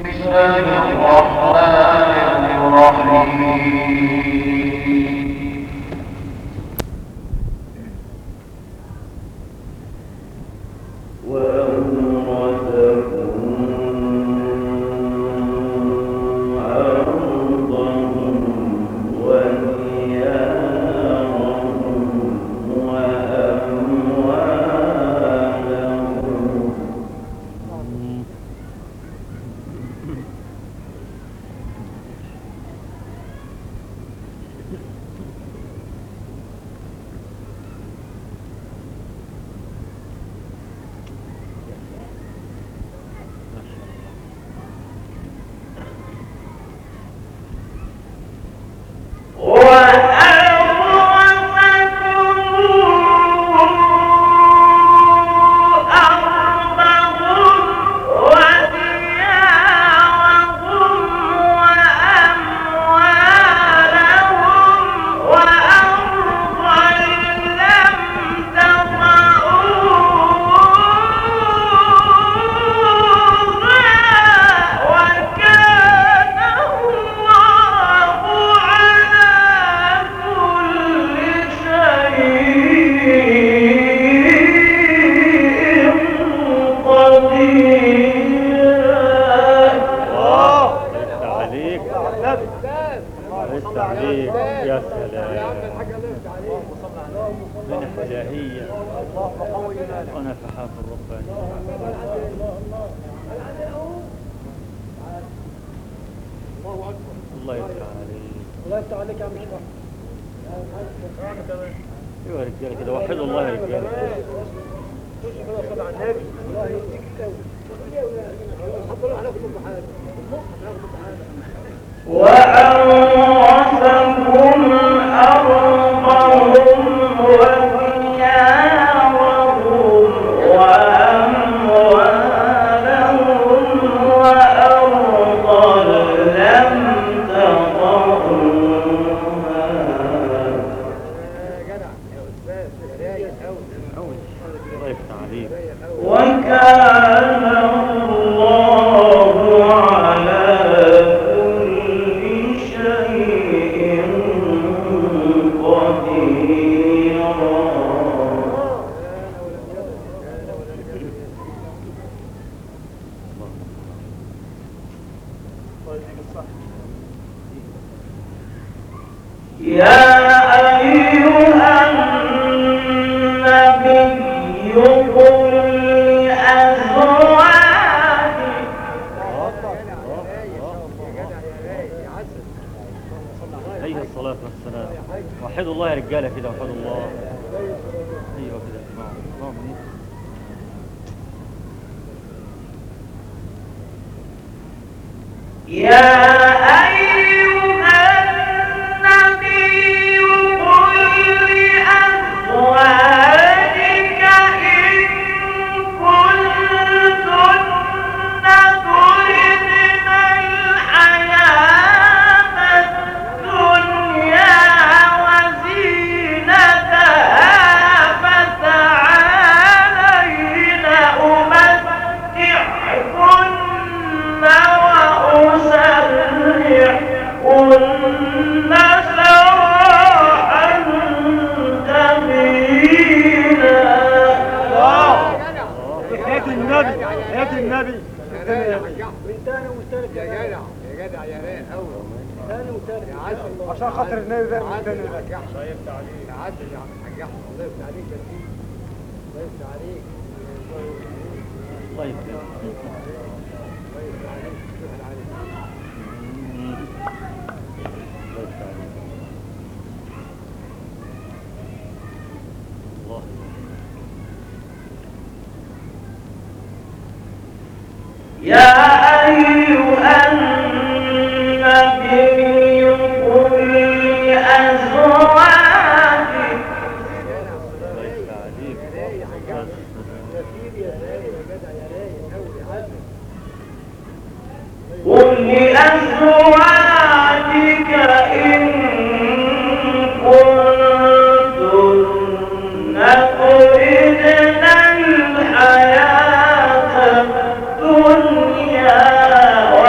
الحياة الدنيا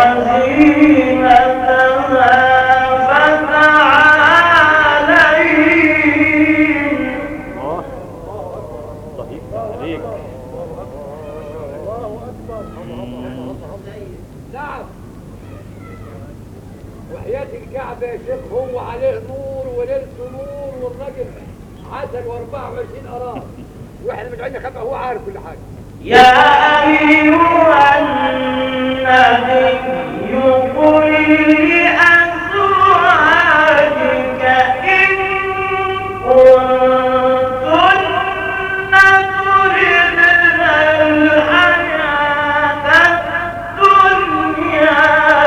نعم. وحياة الكعبة يا شيخ هو عليه نور وليلته نور والراجل عسل و24 قرار واحنا مش عايزين نخبى، هو عارف كل حاجه. يا أيها النبي قل لأزواجك إن كنتن تردن الحياة الدنيا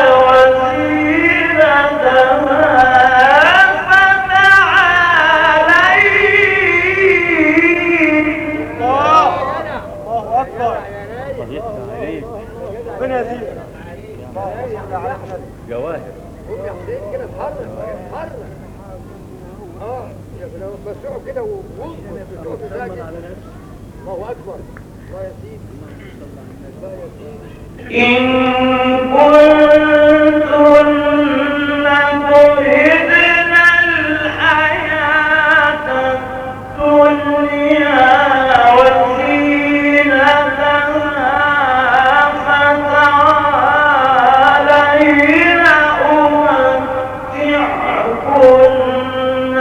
جواهر قوم يا حسين كده اتحرك اتحرك. بس اقعد كده وقوم ساكت. الله اكبر. الله يا سيدي. الله يا سيدي. إن كنتن تردن الحياة الدنيا وزينتها فتعالين أمتعكن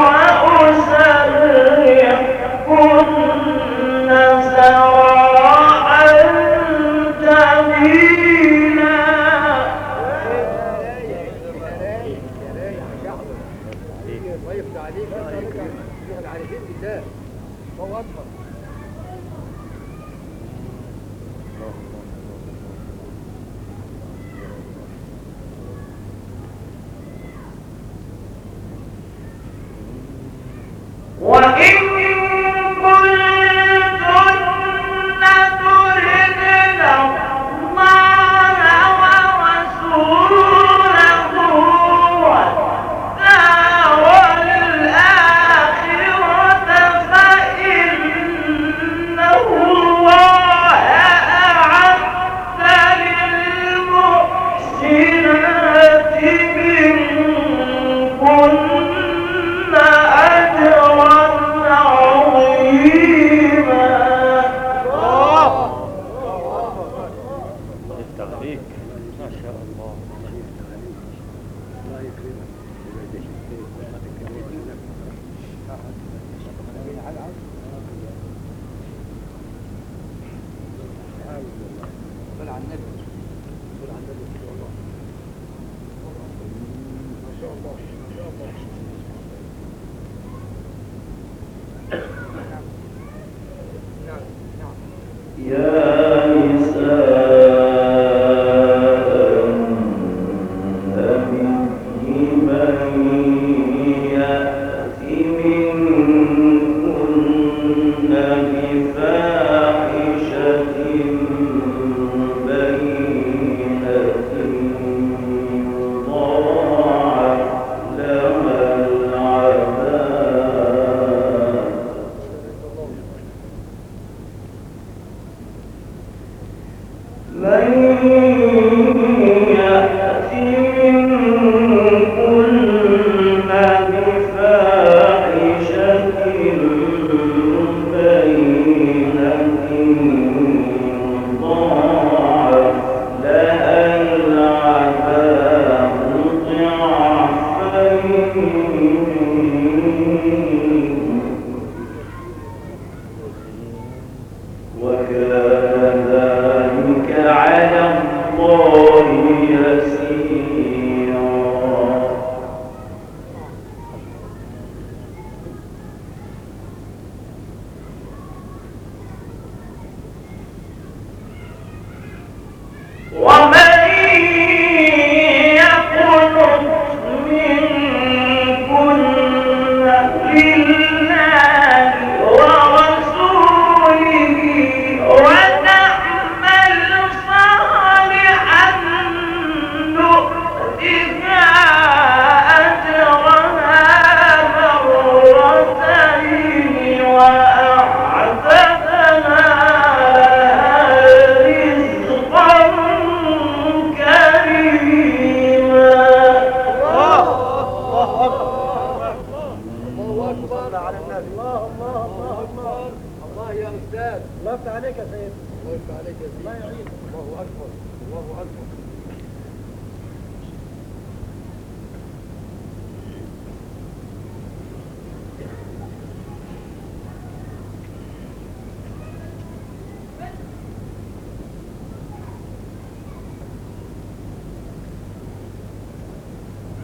وأسرحكن سراحا جميلا. الله يفتح عليك يا عارفين بالله. الله اكبر. وإن كنتن تردن الله ورسوله والدار الآخرة فإن الله أعد للمحسنات منكن أجرا عظيما. يفتح عليك ما شاء الله. صل على النبي. صل على النبي. ما شاء الله. ما شاء الله. نعم نعم. يا نساء النبي من يأت منكن بفاحشة بينة يضاعف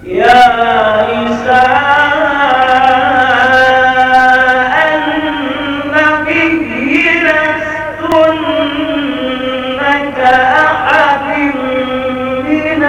يا نساء النبي لستن كأحد من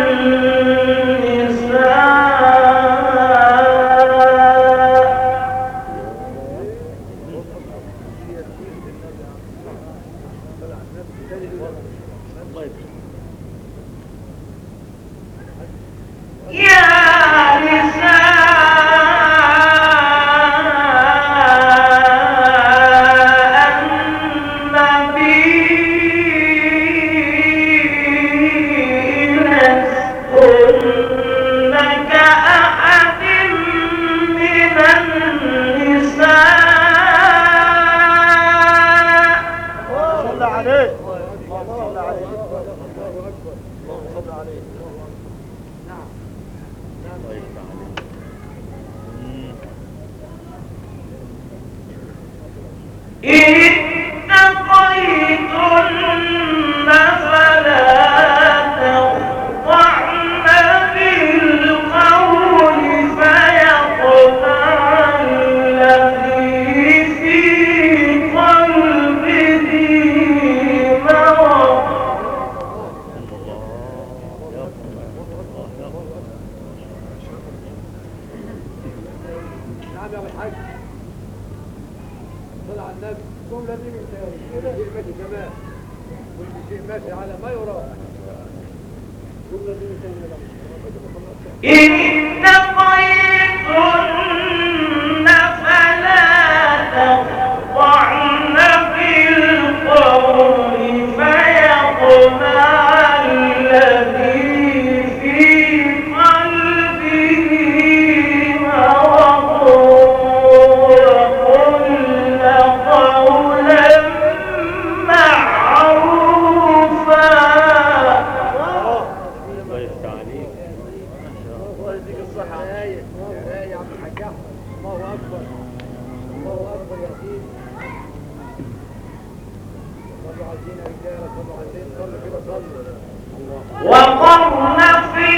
وقرن في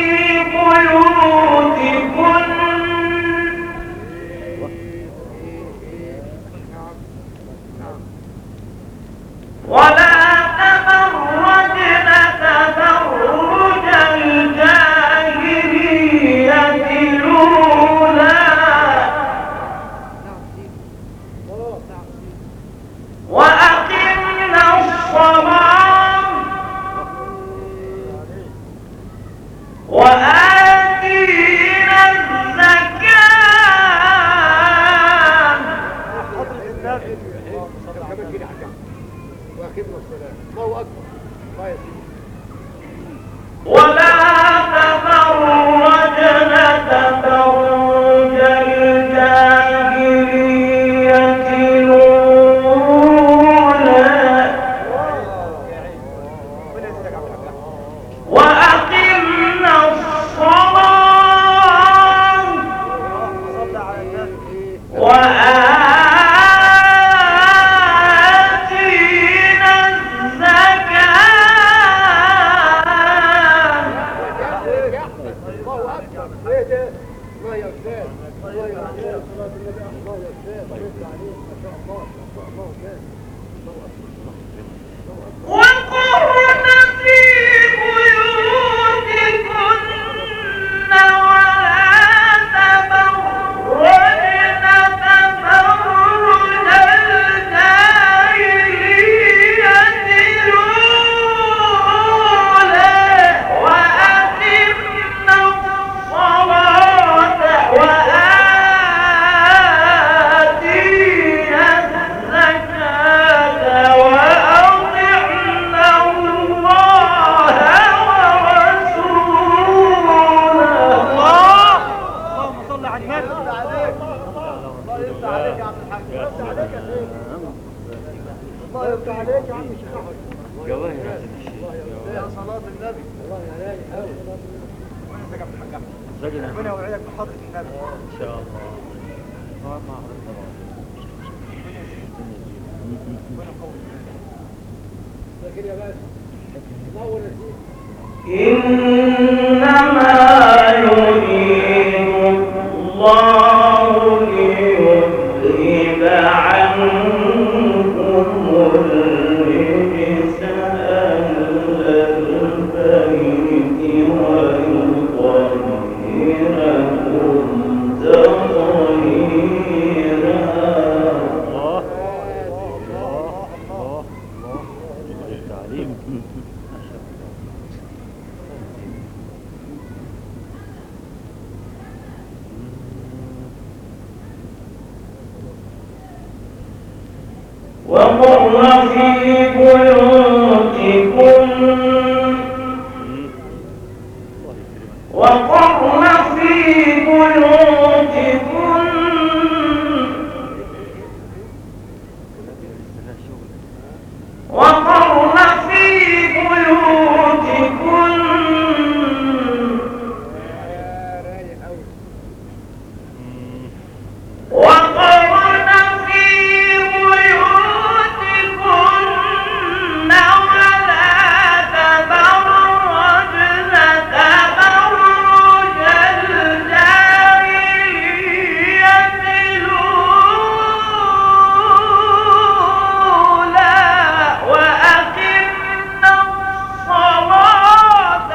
بيوتكن ولا تبرجن تبرج الجاهلية الأولى وأقمنا الصلاة وآتينا الزكاة الله أكبر ولا تبرجن تبرج الجاهلية الأولى وأقمنا الصلاة وآتينا الزكاة الله أكبر ايه ده الله يا أستاذ الله يا أستاذ الله يا أستاذ رد عليك ما شاء الله ما شاء الله كان وقرن في بيوتكن ولا تبرجن تبرج الجاهلية الأولى وأقمنا الصلاة وآتينا الزكاة وأطعنا الله ورسوله. اللهم صل على النبي. الله يفتح عليك يا عبد الحاج يفتح عليك يا شيخ الله يفتح عليك يا عم الشيخ احمد جواهر يا صلاة النبي الله يا رايق قوي وين انت يا عبد الحاج احمد ربنا يوعدك بحضرة النبي ان شاء الله. مع لكن يا باشا نور يا سيدي إنما يريد في بيوتكن وقرن في بيوتكن وقرن في بيوتكن وقرن في بيوتكن ولا تبرجن تبرج الجاهلية الأولى وأقمنا الصلاة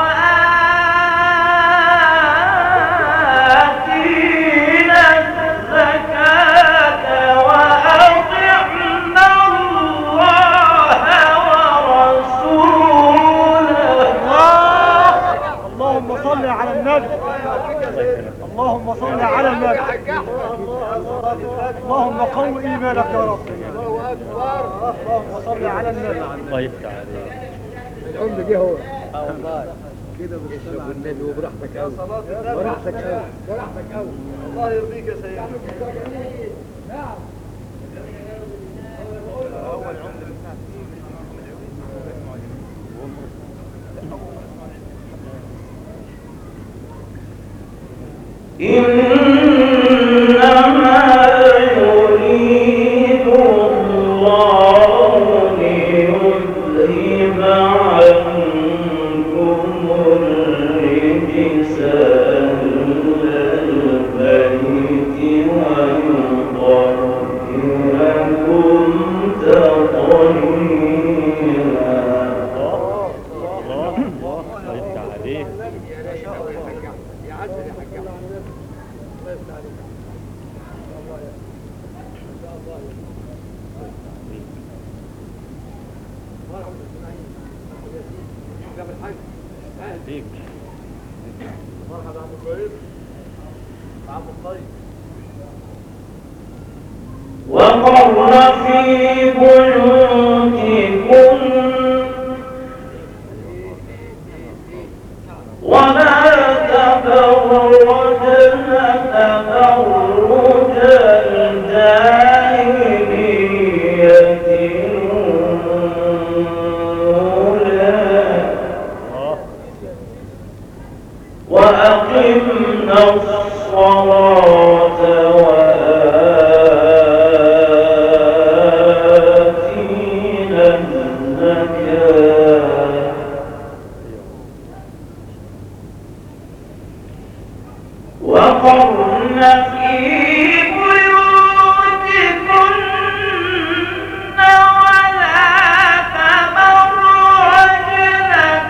وآتينا الزكاة وأطعنا الله ورسوله. اللهم صل على النبي. اللهم صل على النبي. اللهم قو ايمانك يا رب. اللهم صل على النبي. الله يفتح عليك. العمر جه هو والله كده بتشرب النبي وبراحتك قوي براحتك قوي براحتك قوي. الله يرضيك يا سيدي. نعم إنما يريد الله ليذهب عنكم الرجس أهل البيت ويطهركم تطهيرا. الله يفتح عليك. يا عسل يا حاج الله يفتح عليك. الله يا ما شاء الله مرحبا اسماعيل قبل الحج اهلا بيك. مرحبا عم كويس عم الطيب. وقرن في بيوتكن ولا تبرجن تبرج الجاهلية الأولى وأقمنا الصلاة وآتينا الزكاة وقرن في بيوتكن ولا تبرجن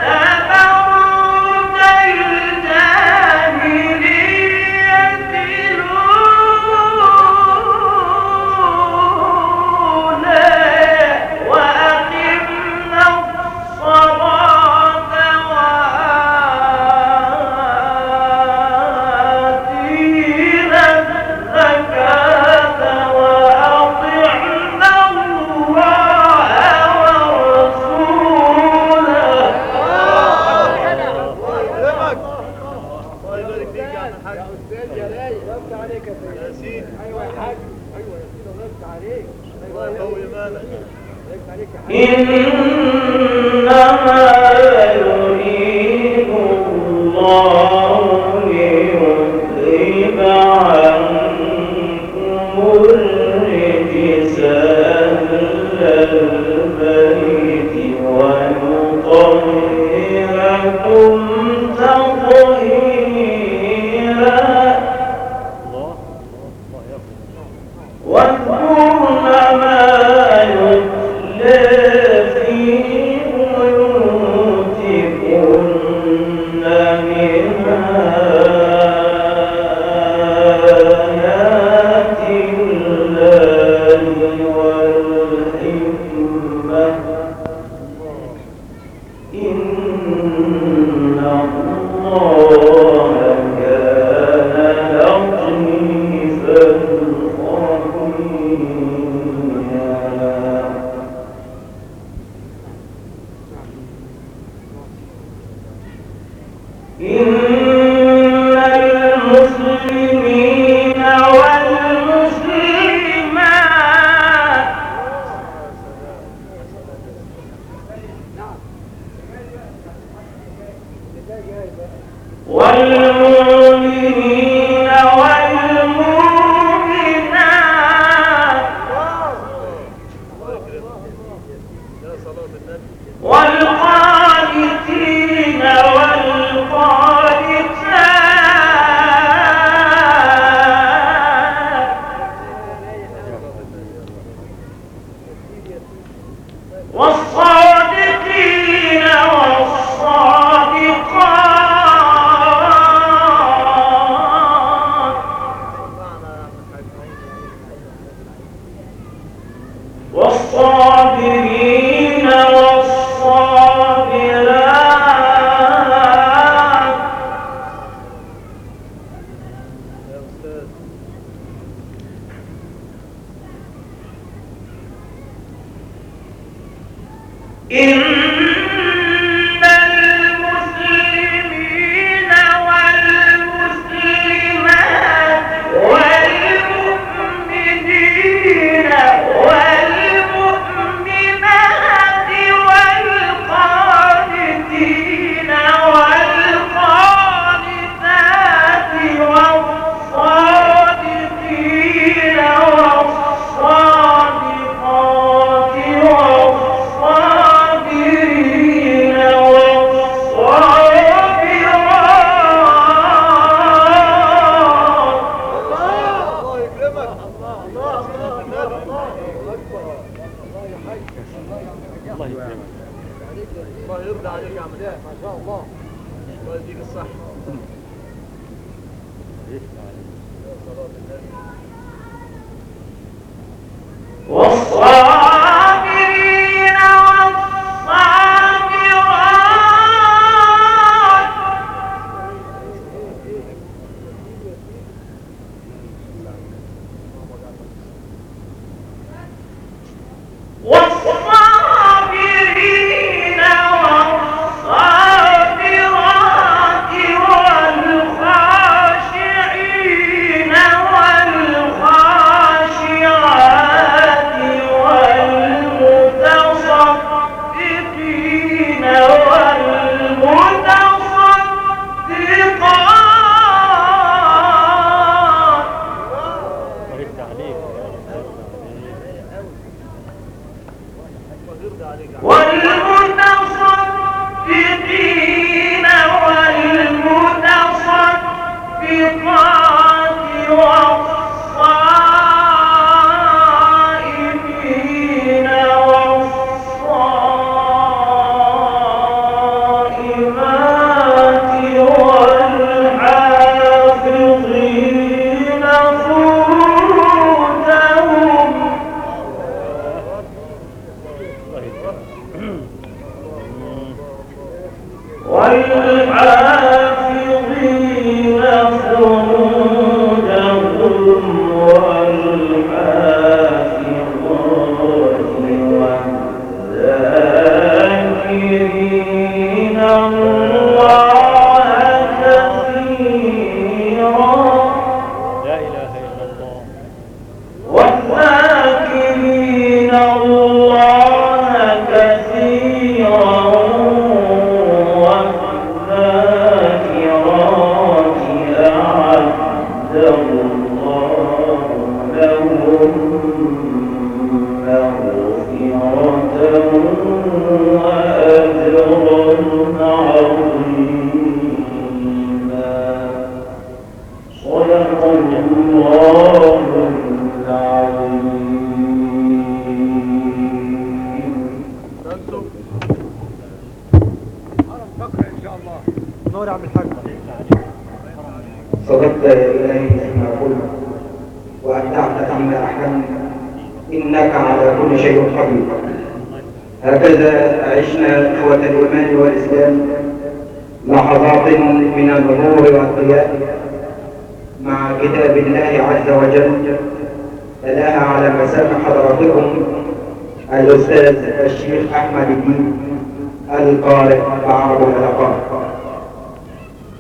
تبرج الجاهلية الأولى وأقمنا الصلاة وآتينا الزكاة وأطعنا الله ورسوله. الله يبارك فيك يا عم الحاج. يا استاذ يا رايق الله عليك يا سيدي. ايوه يا حاج ايوه يا سيدي الله يفتح عليك. الله يقوي ايمانك. الله يفتح عليك يا حاج. إنما يريد الله ليذهب عنكم الرجس أهل البيت ويطهركم تطهيرا. واذكرن ما يتلى في بيوتكن من آيات الله والحكمة إن الله كان لطيفا خبيرا. إن المسلمين والمسلمات والمؤمنين والمؤمنات والقانتين والقانتات والصادقين والصادقات والصابرين والصابرات إن المسلمين والمسلمات والمؤمنين والمؤمنات والقانتين والقانتات والصادقين والصادقات والصابرين الله يكرمك. الله يرضى عليك يا عم ما شاء الله. الله يديك الصحة. والصابرين والصابرات والصابرين والصابرات والخاشعين والخاشعات والمتصدقين والمتصدقات وقفت عليك. والمتصدقين والمتصدقات والصائمين والصائمات والحافظين فروجهم والحافظين فروجهم والحافظات والذاكرين الله كثيرا لا إله إلا الله. والذاكرين الله كثيرا والذاكرات أعد الله لهم مغفرة وأجرا عظيما. صدق الله العظيم. انتم فقرة ان شاء الله. نور يا عم الحاج. صدقت يا إلهي فيما قلت وأبدعت فيما أحكمت إنك على كل شيء قدير. هكذا عشنا إخوة الإيمان والإسلام لحظات من النور والضياء مع كتاب الله عز وجل تلاها على مسامع حضراتكم الأستاذ الشيخ أحمد الدين القارئ بعرض العلاقات.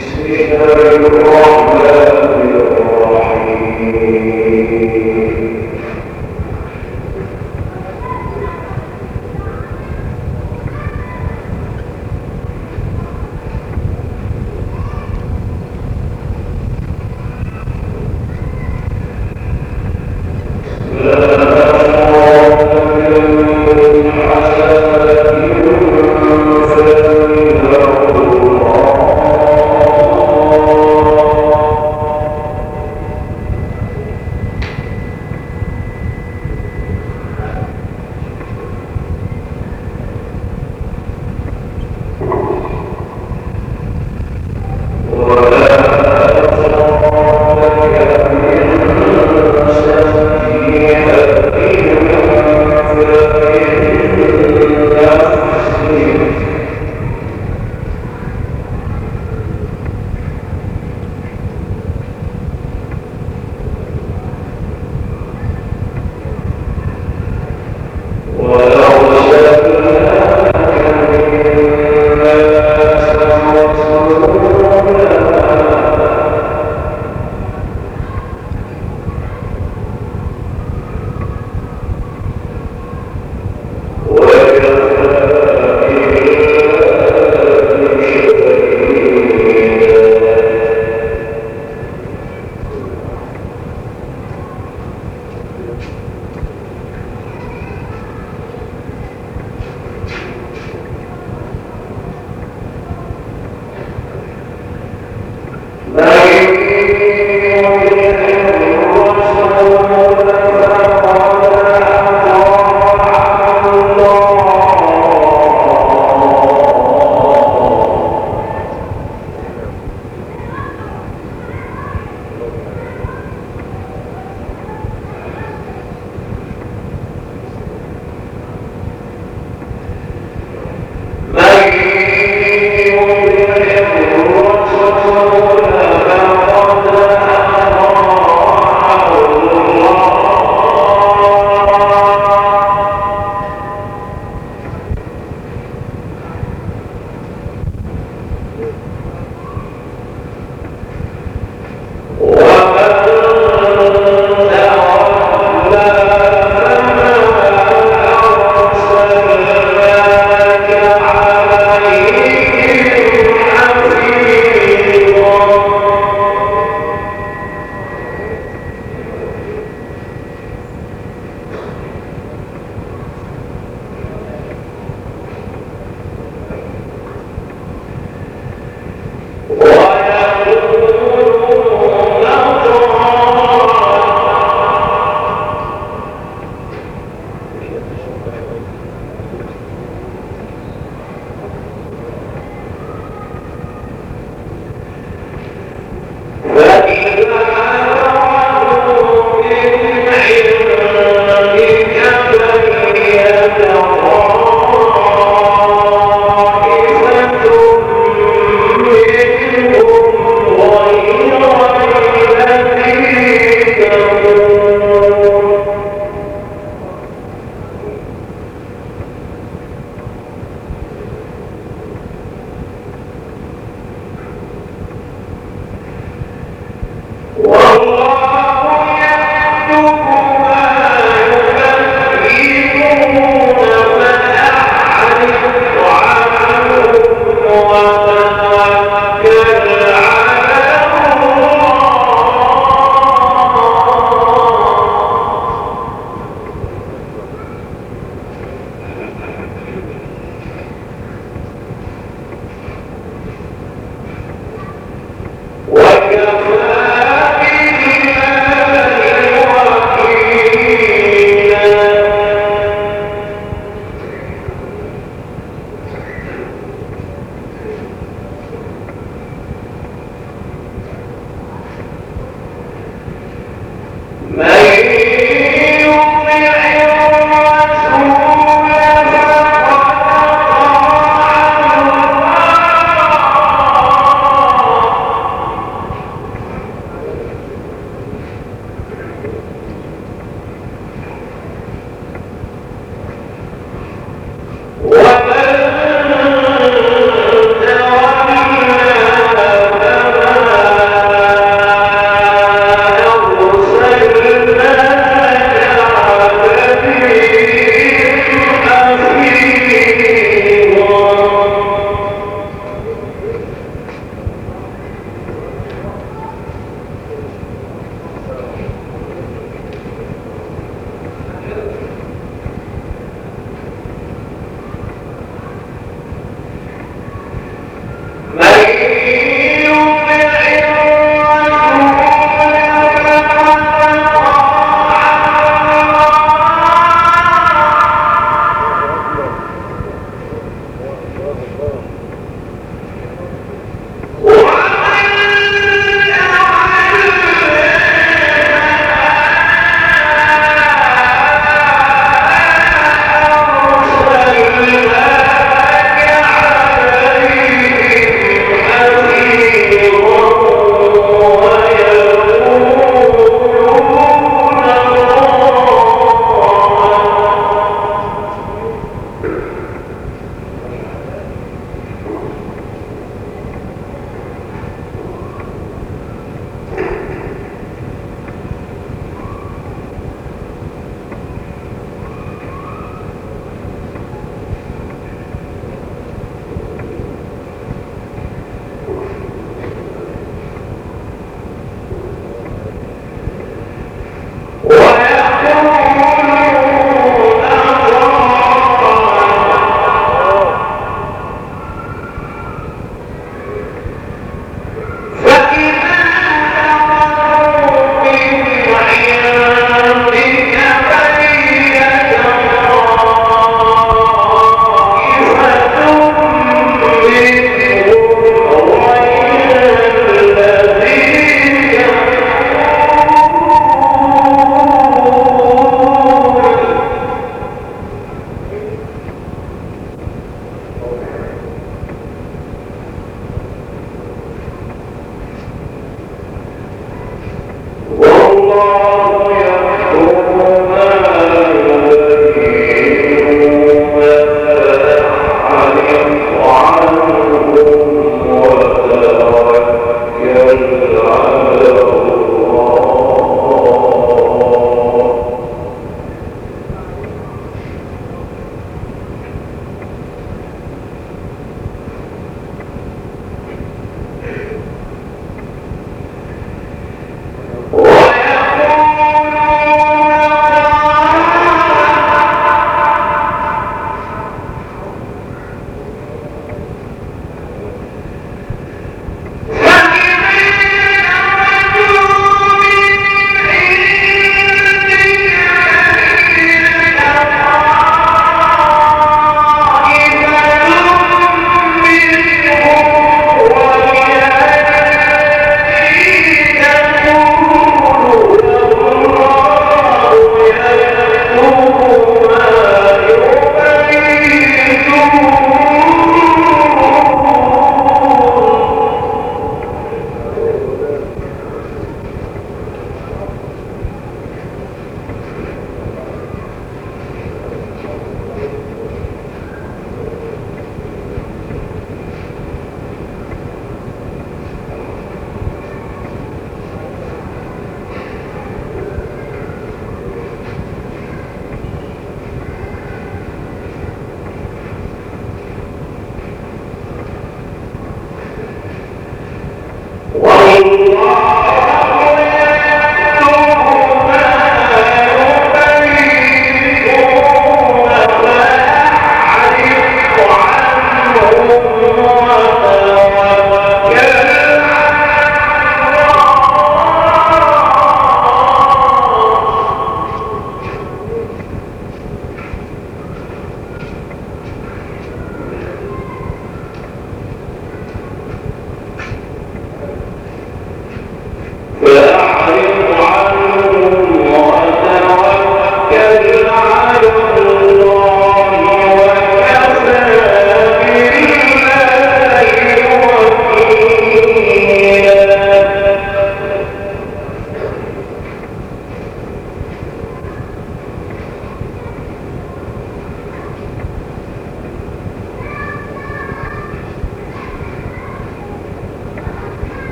من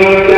منك